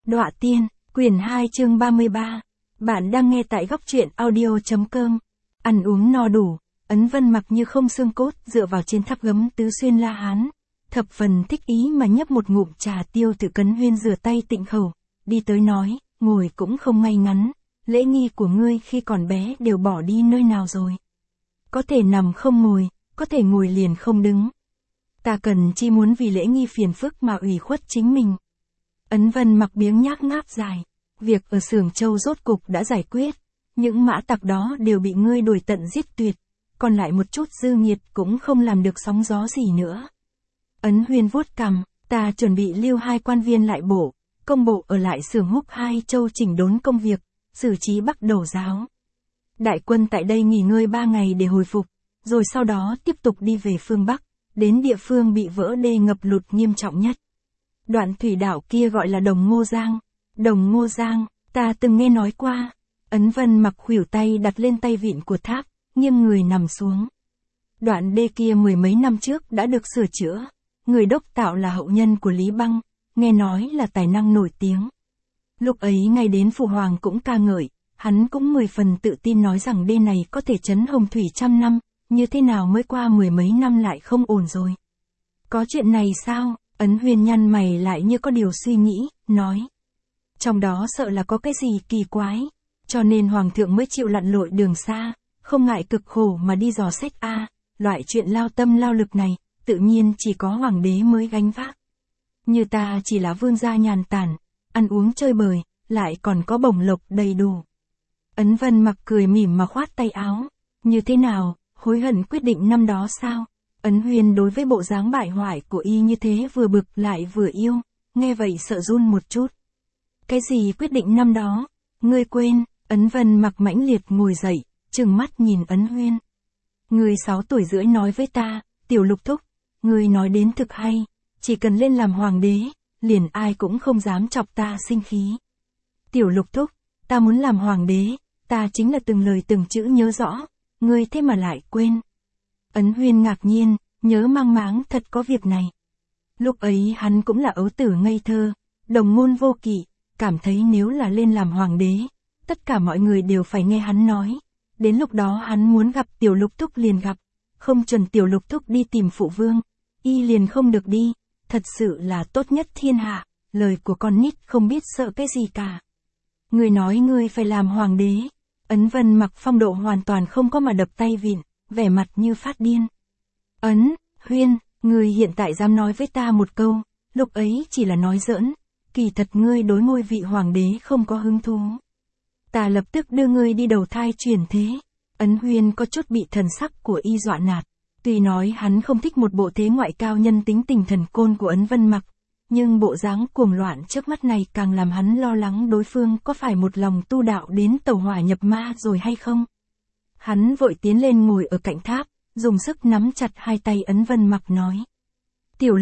Đọa Tiên, quyển 2 chương 33. Bạn đang nghe tại góc truyện audio.com. Ăn uống no đủ, Ấn Vân mặc như không xương cốt dựa vào trên tháp gấm tứ xuyên La Hán. Thập phần thích ý mà nhấp một ngụm trà tiêu từ Cấn Huyên rửa tay tịnh khẩu, đi tới nói, ngồi cũng không ngay ngắn, lễ nghi của ngươi khi còn bé đều bỏ đi nơi nào rồi. Có thể nằm không ngồi, có thể ngồi liền không đứng. Ta cần chi muốn vì lễ nghi phiền phức mà ủy khuất chính mình. Ấn Vân mặc biếng nhác ngáp dài, việc ở Xưởng Châu rốt cục đã giải quyết, những mã tặc đó đều bị ngươi đuổi tận giết tuyệt, còn lại một chút dư nhiệt cũng không làm được sóng gió gì nữa. Ấn Huyên vuốt cằm, ta chuẩn bị lưu 2 quan viên lại bộ, công bộ ở lại Xưởng Húc 2 Châu chỉnh đốn công việc, xử trí Bắc Đầu giáo. Đại quân tại đây nghỉ ngơi 3 ngày để hồi phục, rồi sau đó tiếp tục đi về phương Bắc, đến địa phương bị vỡ đê ngập lụt nghiêm trọng nhất. Đoạn thủy đảo kia gọi là Đồng Ngô Giang. Đồng Ngô Giang, ta từng nghe nói qua. Ấn Vân mặc khuỷu tay đặt lên tay vịn của tháp, nghiêng người nằm xuống. Đoạn đê kia 10 mấy năm trước đã được sửa chữa. Người đốc tạo là hậu nhân của Lý Băng, nghe nói là tài năng nổi tiếng. Lúc ấy ngay đến Phụ Hoàng cũng ca ngợi, hắn cũng 10 phần tự tin nói rằng đê này có thể trấn hồng thủy 100 năm, như thế nào mới qua 10 mấy năm lại không ổn rồi. Có chuyện này sao? Ấn Huyên nhăn mày lại như có điều suy nghĩ, nói. Trong đó sợ là có cái gì kỳ quái, cho nên Hoàng thượng mới chịu lặn lội đường xa, không ngại cực khổ mà đi dò xét loại chuyện lao tâm lao lực này, tự nhiên chỉ có Hoàng đế mới gánh vác. Như ta chỉ là vương gia nhàn tản, ăn uống chơi bời, lại còn có bổng lộc đầy đủ. Ấn Vân mặc cười mỉm mà khoát tay áo, như thế nào, hối hận quyết định năm đó sao? Ấn Huyên đối với bộ dáng bại hoại của y như thế vừa bực lại vừa yêu, nghe vậy sợ run một chút. Cái gì quyết định năm đó? Ngươi quên? Ấn Vân mặc mãnh liệt ngồi dậy, trừng mắt nhìn Ấn Huyên. Ngươi 6 tuổi rưỡi nói với ta, Tiểu Lục thúc, ngươi nói đến thực hay, chỉ cần lên làm hoàng đế, liền ai cũng không dám chọc ta sinh khí. Tiểu Lục thúc, ta muốn làm hoàng đế, ta chính là từng lời từng chữ nhớ rõ, ngươi thế mà lại quên. Ấn Huyên ngạc nhiên, nhớ mang máng thật có việc này. Lúc ấy hắn cũng là ấu tử ngây thơ, đồng ngôn vô kỵ, cảm thấy nếu là lên làm hoàng đế, tất cả mọi người đều phải nghe hắn nói. Đến lúc đó hắn muốn gặp Tiểu Lục thúc liền gặp, không chuẩn Tiểu Lục thúc đi tìm phụ vương, y liền không được đi, thật sự là tốt nhất thiên hạ, lời của con nít không biết sợ cái gì cả. Người nói ngươi phải làm hoàng đế. Ấn Vân mặc phong độ hoàn toàn không có mà đập tay vịn, vẻ mặt như phát điên. Ấn Huyên, ngươi hiện tại dám nói với ta một câu, lúc ấy chỉ là nói giỡn, kỳ thật ngươi đối ngôi vị hoàng đế không có hứng thú. Ta lập tức đưa ngươi đi đầu thai chuyển thế. Ấn Huyên có chút bị thần sắc của y dọa nạt, tuy nói hắn không thích một bộ thế ngoại cao nhân tính tình thần côn của Ấn Vân mặc, nhưng bộ dáng cuồng loạn trước mắt này càng làm hắn lo lắng đối phương có phải một lòng tu đạo đến tẩu hỏa nhập ma rồi hay không. Hắn vội tiến lên ngồi ở cạnh tháp, dùng sức nắm chặt 2 tay Ấn Vân mặc nói. Tiểu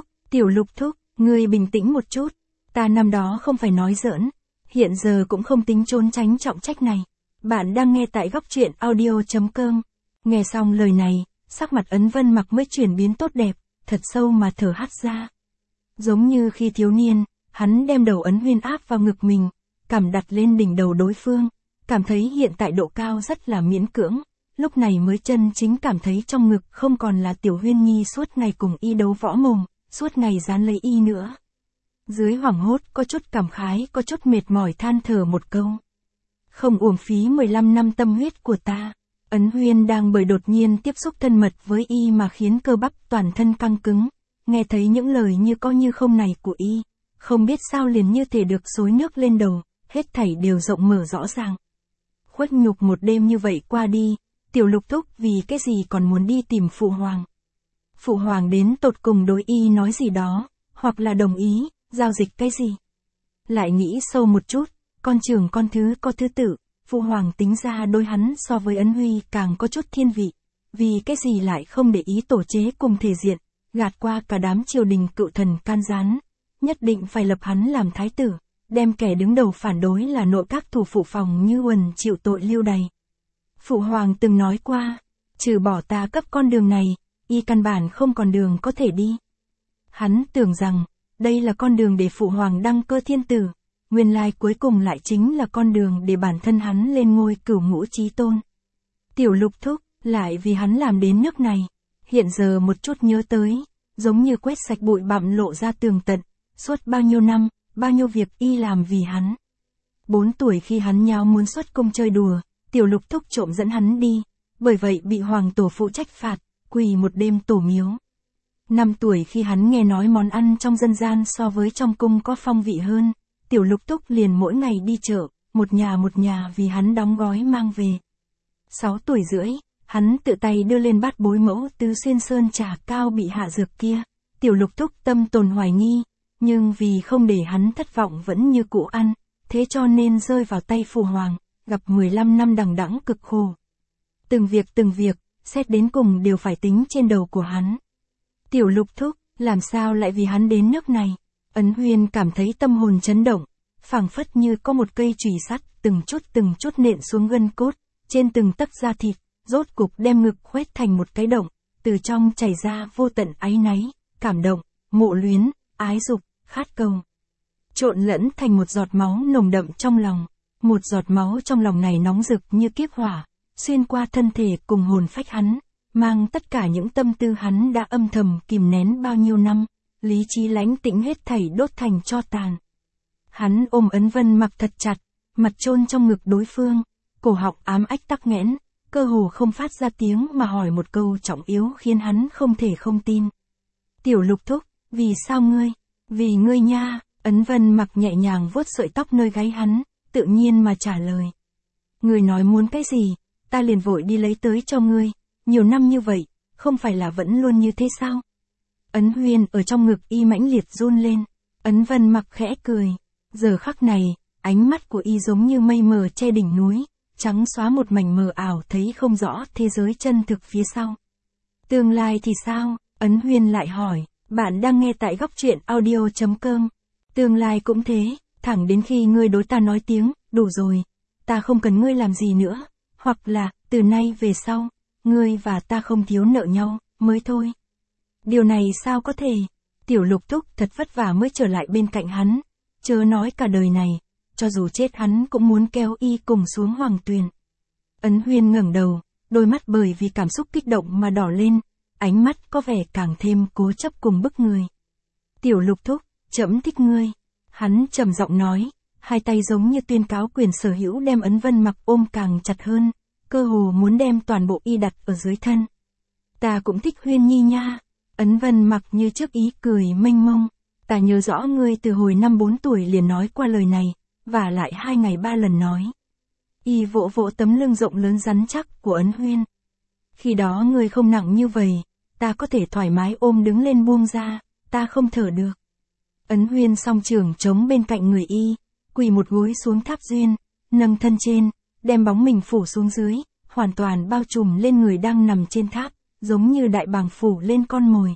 Lục thúc, ngươi bình tĩnh một chút, ta năm đó không phải nói giỡn, hiện giờ cũng không tính trốn tránh trọng trách này. Bạn đang nghe tại góc truyện audio.com. Nghe xong lời này, sắc mặt Ấn Vân mặc mới chuyển biến tốt đẹp, thật sâu mà thở hắt ra. Giống như khi thiếu niên, hắn đem đầu Ấn Huyên áp vào ngực mình, cằm đặt lên đỉnh đầu đối phương, cảm thấy hiện tại độ cao rất là miễn cưỡng, lúc này mới chân chính cảm thấy trong ngực không còn là Tiểu Huyên Nhi suốt ngày cùng y đấu võ mồm, suốt ngày dán lấy y nữa. Dưới hoảng hốt có chút cảm khái, có chút mệt mỏi than thở một câu. Không uổng phí 15 năm tâm huyết của ta. Ấn Huyên đang bởi đột nhiên tiếp xúc thân mật với y mà khiến cơ bắp toàn thân căng cứng, nghe thấy những lời như có như không này của y, không biết sao liền như thể được xối nước lên đầu, hết thảy đều rộng mở rõ ràng. Khuất nhục một đêm như vậy qua đi, Tiểu Lục thúc vì cái gì còn muốn đi tìm Phụ Hoàng. Phụ Hoàng đến tột cùng đối y nói gì đó, hoặc là đồng ý, giao dịch cái gì. Lại nghĩ sâu một chút, con trưởng con thứ có thứ tự, Phụ Hoàng tính ra đôi hắn so với Ấn Huy càng có chút thiên vị, vì cái gì lại không để ý tổ chế cùng thể diện, gạt qua cả đám triều đình cựu thần can gián, nhất định phải lập hắn làm thái tử, đem kẻ đứng đầu phản đối là nội các thủ phụ phòng Như Uẩn chịu tội lưu đày. Phụ Hoàng từng nói qua, trừ bỏ ta cấp con đường này, y căn bản không còn đường có thể đi. Hắn tưởng rằng, đây là con đường để Phụ Hoàng đăng cơ thiên tử, nguyên lai cuối cùng lại chính là con đường để bản thân hắn lên ngôi cửu ngũ chí tôn. Tiểu Lục thúc, lại vì hắn làm đến nước này, hiện giờ một chút nhớ tới, giống như quét sạch bụi bặm lộ ra tường tận, suốt bao nhiêu năm, bao nhiêu việc y làm vì hắn. 4 tuổi khi hắn nháo muốn xuất cung chơi đùa, Tiểu Lục thúc trộm dẫn hắn đi, bởi vậy bị hoàng tổ phụ trách phạt, quỳ một đêm tổ miếu. 5 tuổi khi hắn nghe nói món ăn trong dân gian so với trong cung có phong vị hơn, Tiểu Lục thúc liền mỗi ngày đi chợ, một nhà vì hắn đóng gói mang về. 6 tuổi rưỡi, hắn tự tay đưa lên bát bối mẫu tứ xuyên sơn trà cao bị hạ dược kia. Tiểu Lục thúc tâm tồn hoài nghi, nhưng vì không để hắn thất vọng vẫn như cũ ăn, thế cho nên rơi vào tay phụ hoàng, gặp 15 năm đằng đẵng cực khổ. Từng việc, xét đến cùng đều phải tính trên đầu của hắn. Tiểu Lục thúc, làm sao lại vì hắn đến nước này? Ấn Huyên cảm thấy tâm hồn chấn động, phảng phất như có một cây chùy sắt từng chút nện xuống gân cốt, trên từng tấc da thịt, rốt cục đem ngực khoét thành một cái động, từ trong chảy ra vô tận áy náy, cảm động, mộ luyến, ái dục, khát cầu. Trộn lẫn thành một giọt máu nồng đậm trong lòng, một giọt máu trong lòng này nóng rực như kiếp hỏa, xuyên qua thân thể cùng hồn phách hắn, mang tất cả những tâm tư hắn đã âm thầm kìm nén bao nhiêu năm, lý trí lãnh tĩnh hết thảy đốt thành tro tàn. Hắn ôm Ấn Vân Mặc thật chặt, mặt chôn trong ngực đối phương, cổ họng ám ách tắc nghẽn, cơ hồ không phát ra tiếng mà hỏi một câu trọng yếu khiến hắn không thể không tin. Tiểu Lục thúc, vì sao ngươi? Vì ngươi nha. Ấn Vân Mặc nhẹ nhàng vuốt sợi tóc nơi gáy hắn, tự nhiên mà trả lời. Ngươi nói muốn cái gì, ta liền vội đi lấy tới cho ngươi, nhiều năm như vậy, không phải là vẫn luôn như thế sao? Ấn Huyên ở trong ngực y mãnh liệt run lên, Ấn Vân Mặc khẽ cười, giờ khắc này, ánh mắt của y giống như mây mờ che đỉnh núi, trắng xóa một mảnh mờ ảo thấy không rõ thế giới chân thực phía sau. Tương lai thì sao? Ấn Huyên lại hỏi, bạn đang nghe tại góc truyện audio.com. Tương lai cũng thế, thẳng đến khi ngươi đối ta nói tiếng, đủ rồi, ta không cần ngươi làm gì nữa, hoặc là, từ nay về sau, ngươi và ta không thiếu nợ nhau, mới thôi. Điều này sao có thể? Tiểu Lục thúc thật vất vả mới trở lại bên cạnh hắn, chớ nói cả đời này, cho dù chết hắn cũng muốn kéo y cùng xuống hoàng tuyền. Ấn Huyên ngẩng đầu, đôi mắt bởi vì cảm xúc kích động mà đỏ lên, ánh mắt có vẻ càng thêm cố chấp cùng bức người. Tiểu Lục thúc, trẫm thích ngươi. Hắn trầm giọng nói, hai tay giống như tuyên cáo quyền sở hữu đem Ấn Vân Mặc ôm càng chặt hơn, cơ hồ muốn đem toàn bộ y đặt ở dưới thân. Ta cũng thích Huyên Nhi nha. Ấn Vân Mặc như trước ý cười mênh mông. Ta nhớ rõ ngươi từ hồi năm 4 tuổi liền nói qua lời này, và lại 2 ngày 3 lần nói. Y vỗ vỗ tấm lưng rộng lớn rắn chắc của Ấn Huyên. Khi đó ngươi không nặng như vậy, ta có thể thoải mái ôm đứng lên buông ra, ta không thở được. Ấn Huyên song trưởng chống bên cạnh người y, quỳ một gối xuống tháp duyên, nâng thân trên, đem bóng mình phủ xuống dưới, hoàn toàn bao trùm lên người đang nằm trên tháp, giống như đại bàng phủ lên con mồi.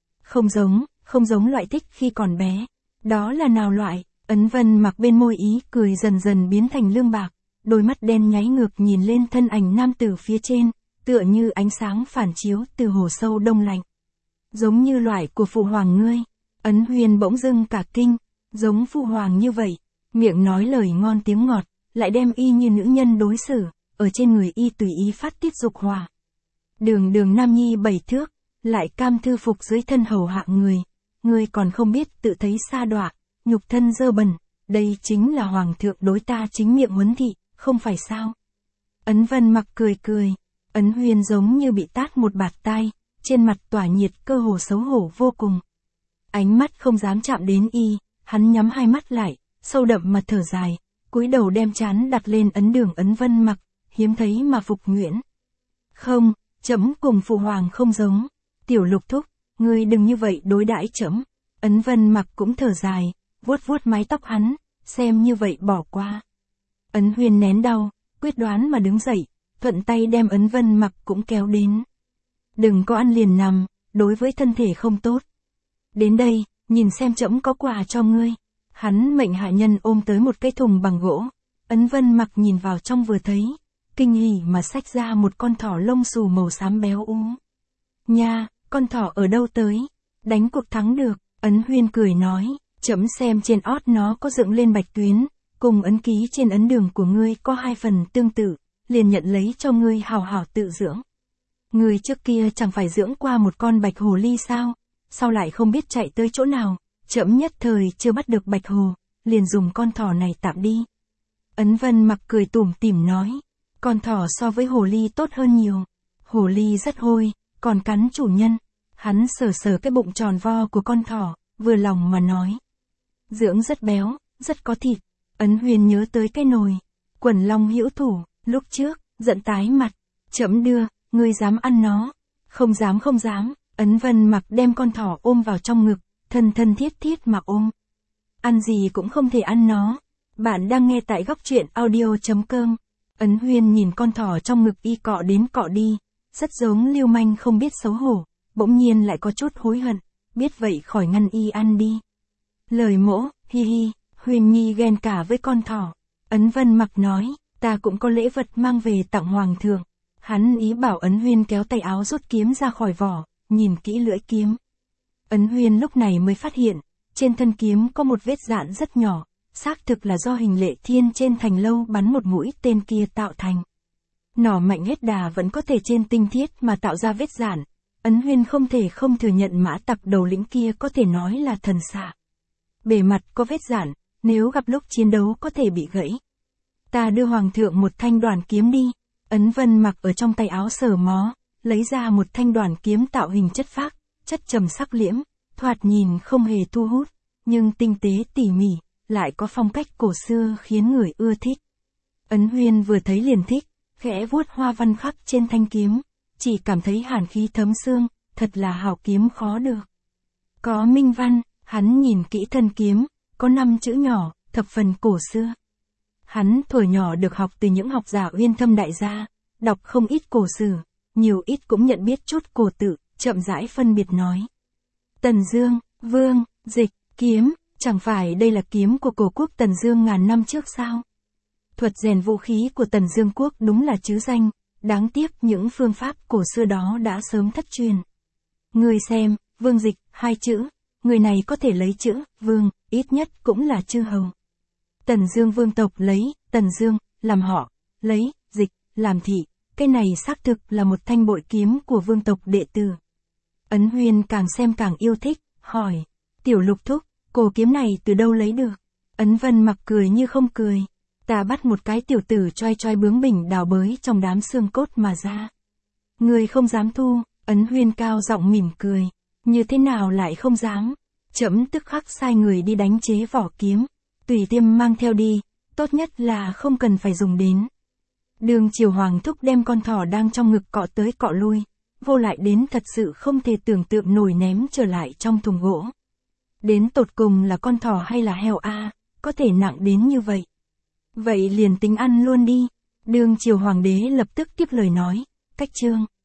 Không giống loại thích khi còn bé. Đó là nào loại? Ấn Vân Mặc bên môi ý cười dần dần biến thành lương bạc, đôi mắt đen nháy ngược nhìn lên thân ảnh nam tử phía trên, tựa như ánh sáng phản chiếu từ hồ sâu đông lạnh. Giống như loại của phụ hoàng ngươi. Ấn Huyên bỗng dưng cả kinh, giống phụ hoàng như vậy, miệng nói lời ngon tiếng ngọt, lại đem y như nữ nhân đối xử, ở trên người y tùy ý phát tiết dục hỏa. Đường nam nhi 7 thước, lại cam thư phục dưới thân hầu hạ người, ngươi còn không biết tự thấy sa đọa, nhục thân dơ bẩn, đây chính là hoàng thượng đối ta chính miệng huấn thị, không phải sao? Ấn Vân Mặc cười, Ấn Huyên giống như bị tát một bạt tai, trên mặt tỏa nhiệt cơ hồ xấu hổ vô cùng. Ánh mắt không dám chạm đến y, hắn nhắm hai mắt lại, sâu đậm mà thở dài, cúi đầu đem trán đặt lên Ấn Vân Mặc, hiếm thấy mà phục nhuyễn. Không, trẫm cùng phụ hoàng không giống. Tiểu Lục thúc, ngươi đừng như vậy đối đãi trẫm. Ấn Vân Mặc cũng thở dài, vuốt mái tóc hắn, xem như vậy bỏ qua. Ấn Huyên nén đau, quyết đoán mà đứng dậy, thuận tay đem Ấn Vân Mặc cũng kéo đến. Đừng có ăn liền nằm, đối với thân thể không tốt. Đến đây, nhìn xem trẫm có quà cho ngươi. Hắn mệnh hạ nhân ôm tới một cái thùng bằng gỗ. Ấn Vân Mặc nhìn vào trong vừa thấy, kinh hỉ mà xách ra một con thỏ lông xù màu xám béo ú. Nha, con thỏ ở đâu tới? Đánh cuộc thắng được. Ấn Huyên cười nói, Chấm xem trên ót nó có dựng lên bạch tuyến, cùng ấn ký trên ấn đường của ngươi có 2 phần tương tự, liền nhận lấy cho ngươi hào hào tự dưỡng. Ngươi trước kia chẳng phải dưỡng qua một con bạch hồ ly sao, sao lại không biết chạy tới chỗ nào, chấm nhất thời chưa bắt được bạch hồ, liền dùng con thỏ này tạm đi. Ấn Vân Mặc cười tủm tỉm nói, con thỏ so với hồ ly tốt hơn nhiều. Hồ ly rất hôi, còn cắn chủ nhân. Hắn sờ sờ cái bụng tròn vo của con thỏ, vừa lòng mà nói. Dưỡng rất béo, rất có thịt. Ấn Huyền nhớ tới cái nồi. Quần long hữu thủ, lúc trước, giận tái mặt. Chấm đưa, ngươi dám ăn nó. Không dám không dám. Ấn Vân Mặc đem con thỏ ôm vào trong ngực, thân thân thiết thiết mà ôm. Ăn gì cũng không thể ăn nó. Bạn đang nghe tại góc truyện audio.com. Ấn Huyền nhìn con thỏ trong ngực y cọ đến cọ đi, rất giống lưu manh không biết xấu hổ, bỗng nhiên lại có chút hối hận, biết vậy khỏi ngăn y ăn đi. Lời mỗ, hi hi, Huyền Nhi ghen cả với con thỏ. Ấn Vân Mặc nói, ta cũng có lễ vật mang về tặng hoàng thượng. Hắn ý bảo Ấn Huyền kéo tay áo rút kiếm ra khỏi vỏ, nhìn kỹ lưỡi kiếm. Ấn Huyền lúc này mới phát hiện, trên thân kiếm có một vết rạn rất nhỏ. Xác thực là do Hình Lệ Thiên trên thành lâu bắn một mũi tên kia tạo thành. Nỏ mạnh hết đà vẫn có thể trên tinh thiết mà tạo ra vết rạn. Ấn Huyền không thể không thừa nhận mã tặc đầu lĩnh kia có thể nói là thần xạ. Bề mặt có vết rạn, nếu gặp lúc chiến đấu có thể bị gãy. Ta đưa hoàng thượng một thanh đoàn kiếm đi. Ấn Vân Mặc ở trong tay áo sờ mó, lấy ra một thanh đoàn kiếm tạo hình chất phác, chất trầm sắc liễm, thoạt nhìn không hề thu hút, nhưng tinh tế tỉ mỉ. Lại có phong cách cổ xưa khiến người ưa thích. Ấn Huyền vừa thấy liền thích, khẽ vuốt hoa văn khắc trên thanh kiếm, chỉ cảm thấy hàn khí thấm xương, thật là hảo kiếm khó được. Có minh văn, hắn nhìn kỹ thân kiếm, có 5 chữ nhỏ, thập phần cổ xưa. Hắn thuở nhỏ được học từ những học giả uyên thâm đại gia, đọc không ít cổ sử, nhiều ít cũng nhận biết chút cổ tự, chậm rãi phân biệt nói. Tần Dương, Vương, Dịch, kiếm. Chẳng phải đây là kiếm của cổ quốc Tần Dương ngàn năm trước sao? Thuật rèn vũ khí của Tần Dương quốc đúng là trứ danh, đáng tiếc những phương pháp cổ xưa đó đã sớm thất truyền. Người xem, Vương Dịch, 2 chữ, người này có thể lấy chữ, Vương, ít nhất cũng là chư hầu. Tần Dương vương tộc lấy, Tần Dương, làm họ, lấy, Dịch, làm thị, cái này xác thực là một thanh bội kiếm của vương tộc đệ tử. Ấn Huyền càng xem càng yêu thích, hỏi, Tiểu Lục thúc, cổ kiếm này từ đâu lấy được? Ấn Vân Mặc cười như không cười. Ta bắt một cái tiểu tử choi choi bướng bỉnh đào bới trong đám xương cốt mà ra. Người không dám thu, Ấn Huyền cao giọng mỉm cười. Như thế nào lại không dám? Chấm tức khắc sai người đi đánh chế vỏ kiếm. Tùy tiêm mang theo đi, tốt nhất là không cần phải dùng đến. Đường Triều Hoàng thúc đem con thỏ đang trong ngực cọ tới cọ lui. Vô lại đến thật sự không thể tưởng tượng nổi ném trở lại trong thùng gỗ. Đến tột cùng là con thỏ hay là heo a, có thể nặng đến như vậy. Vậy liền tính ăn luôn đi. Đường Triều Hoàng đế lập tức tiếp lời nói, cách chương.